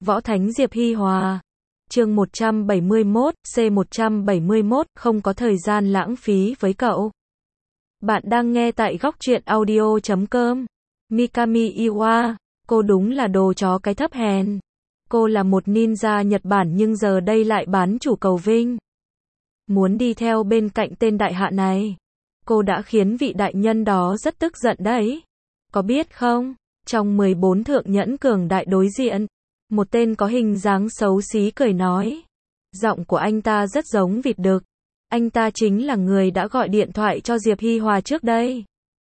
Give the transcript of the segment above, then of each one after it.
Võ Thánh Diệp Hi Hòa. Chương 171, C171, không có thời gian lãng phí với cậu. Bạn đang nghe tại góc truyện audio.com. Mikami Iwa, cô đúng là đồ chó cái thấp hèn. Cô là một ninja Nhật Bản nhưng giờ đây lại bán chủ cầu vinh. Muốn đi theo bên cạnh tên đại hạ này. Cô đã khiến vị đại nhân đó rất tức giận đấy. Có biết không, trong 14 thượng nhẫn cường đại đối diện, một tên có hình dáng xấu xí cười nói. Giọng của anh ta rất giống vịt đực. Anh ta chính là người đã gọi điện thoại cho Diệp Hi Hòa trước đây.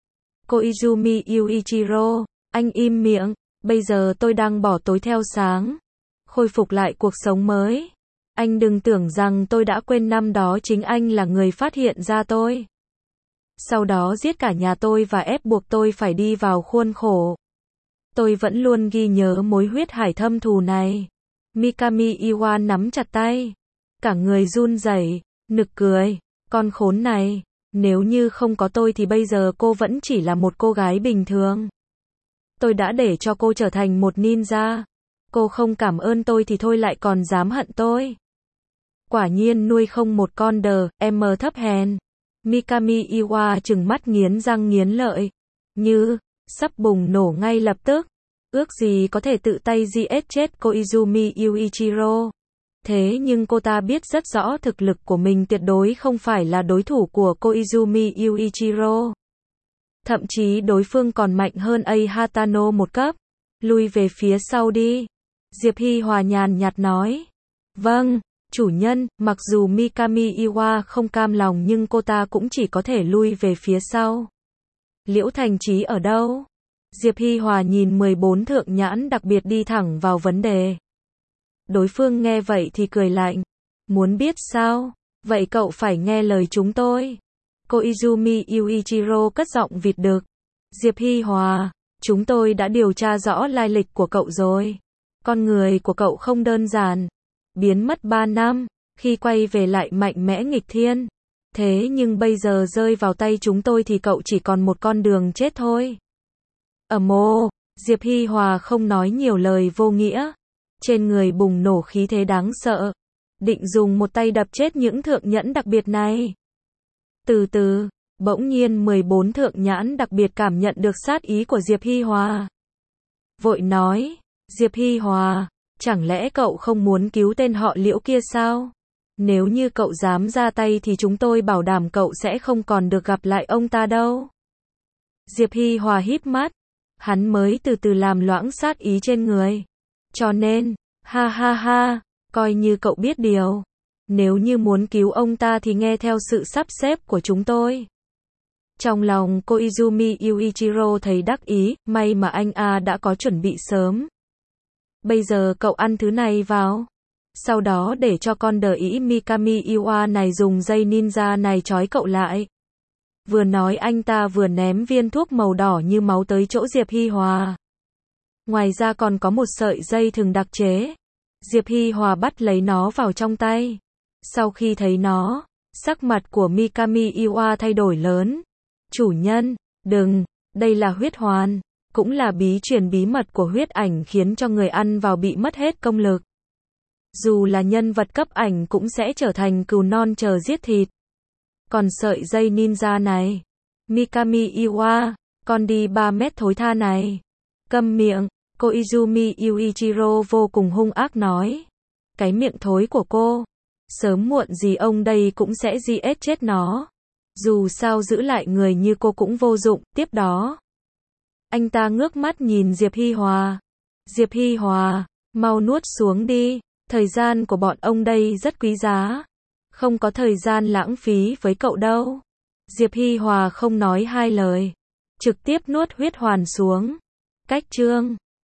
Koizumi Yuichiro, anh im miệng, bây giờ tôi đang bỏ tối theo sáng. Khôi phục lại cuộc sống mới. Anh đừng tưởng rằng tôi đã quên năm đó chính anh là người phát hiện ra tôi. Sau đó giết cả nhà tôi và ép buộc tôi phải đi vào khuôn khổ. Tôi vẫn luôn ghi nhớ mối huyết hải thâm thù này. Mikami Iwa nắm chặt tay. Cả người run rẩy, nực cười. Con khốn này, nếu như không có tôi thì bây giờ cô vẫn chỉ là một cô gái bình thường. Tôi đã để cho cô trở thành một ninja. Cô không cảm ơn tôi thì thôi lại còn dám hận tôi. Quả nhiên nuôi không một con đờ, em thấp hèn. Mikami Iwa trừng mắt nghiến răng nghiến lợi. Như sắp bùng nổ ngay lập tức. Ước gì có thể tự tay giết chết Koizumi Yuichiro. Thế nhưng cô ta biết rất rõ thực lực của mình tuyệt đối không phải là đối thủ của Koizumi Yuichiro. Thậm chí đối phương còn mạnh hơn A Hatano một cấp. Lui về phía sau đi. Diệp Hi Hòa nhàn nhạt nói. Vâng, chủ nhân, mặc dù Mikami Iwa không cam lòng nhưng cô ta cũng chỉ có thể lui về phía sau. Liễu Thành Chí ở đâu? Diệp Hi Hòa nhìn 14 thượng nhãn đặc biệt đi thẳng vào vấn đề. Đối phương nghe vậy thì cười lạnh. Muốn biết sao? Vậy cậu phải nghe lời chúng tôi. Koizumi Yuichiro cất giọng vịt đực. Diệp Hi Hòa, chúng tôi đã điều tra rõ lai lịch của cậu rồi. Con người của cậu không đơn giản. Biến mất 3 năm, khi quay về lại mạnh mẽ nghịch thiên. Thế nhưng bây giờ rơi vào tay chúng tôi thì cậu chỉ còn một con đường chết thôi. Diệp Hi Hòa không nói nhiều lời vô nghĩa. Trên người bùng nổ khí thế đáng sợ. Định dùng một tay đập chết những thượng nhẫn đặc biệt này. Từ từ, bỗng nhiên 14 thượng nhãn đặc biệt cảm nhận được sát ý của Diệp Hi Hòa. Vội nói, Diệp Hi Hòa, chẳng lẽ cậu không muốn cứu tên họ Liễu kia sao? Nếu như cậu dám ra tay thì chúng tôi bảo đảm cậu sẽ không còn được gặp lại ông ta đâu. Diệp Hi Hòa híp mắt. Hắn mới từ từ làm loãng sát ý trên người. Cho nên, ha ha ha, coi như cậu biết điều. Nếu như muốn cứu ông ta thì nghe theo sự sắp xếp của chúng tôi. Trong lòng Koizumi Yuichiro thấy đắc ý, may mà anh đã có chuẩn bị sớm. Bây giờ cậu ăn thứ này vào. Sau đó để cho con đờ ĩ Mikami Iwa này dùng dây ninja này trói cậu lại. Vừa nói anh ta vừa ném viên thuốc màu đỏ như máu tới chỗ Diệp Hi Hòa. Ngoài ra còn có một sợi dây thừng đặc chế. Diệp Hi Hòa bắt lấy nó vào trong tay. Sau khi thấy nó, sắc mặt của Mikami Iwa thay đổi lớn. Chủ nhân, đừng, đây là huyết hoàn, cũng là bí truyền bí mật của huyết ảnh khiến cho người ăn vào bị mất hết công lực. Dù là nhân vật cấp ảnh cũng sẽ trở thành cừu non chờ giết thịt. Còn sợi dây ninja này, Mikami Iwa, con đi 3 mét thối tha này. Câm miệng, Koizumi Yuichiro vô cùng hung ác nói. Cái miệng thối của cô, sớm muộn gì ông đây cũng sẽ giết chết nó. Dù sao giữ lại người như cô cũng vô dụng. Tiếp đó, anh ta ngước mắt nhìn Diệp Hi Hòa. Diệp Hi Hòa, mau nuốt xuống đi. Thời gian của bọn ông đây rất quý giá. Không có thời gian lãng phí với cậu đâu. Diệp Hi Hòa không nói hai lời. Trực tiếp nuốt huyết hoàn xuống. Cách chương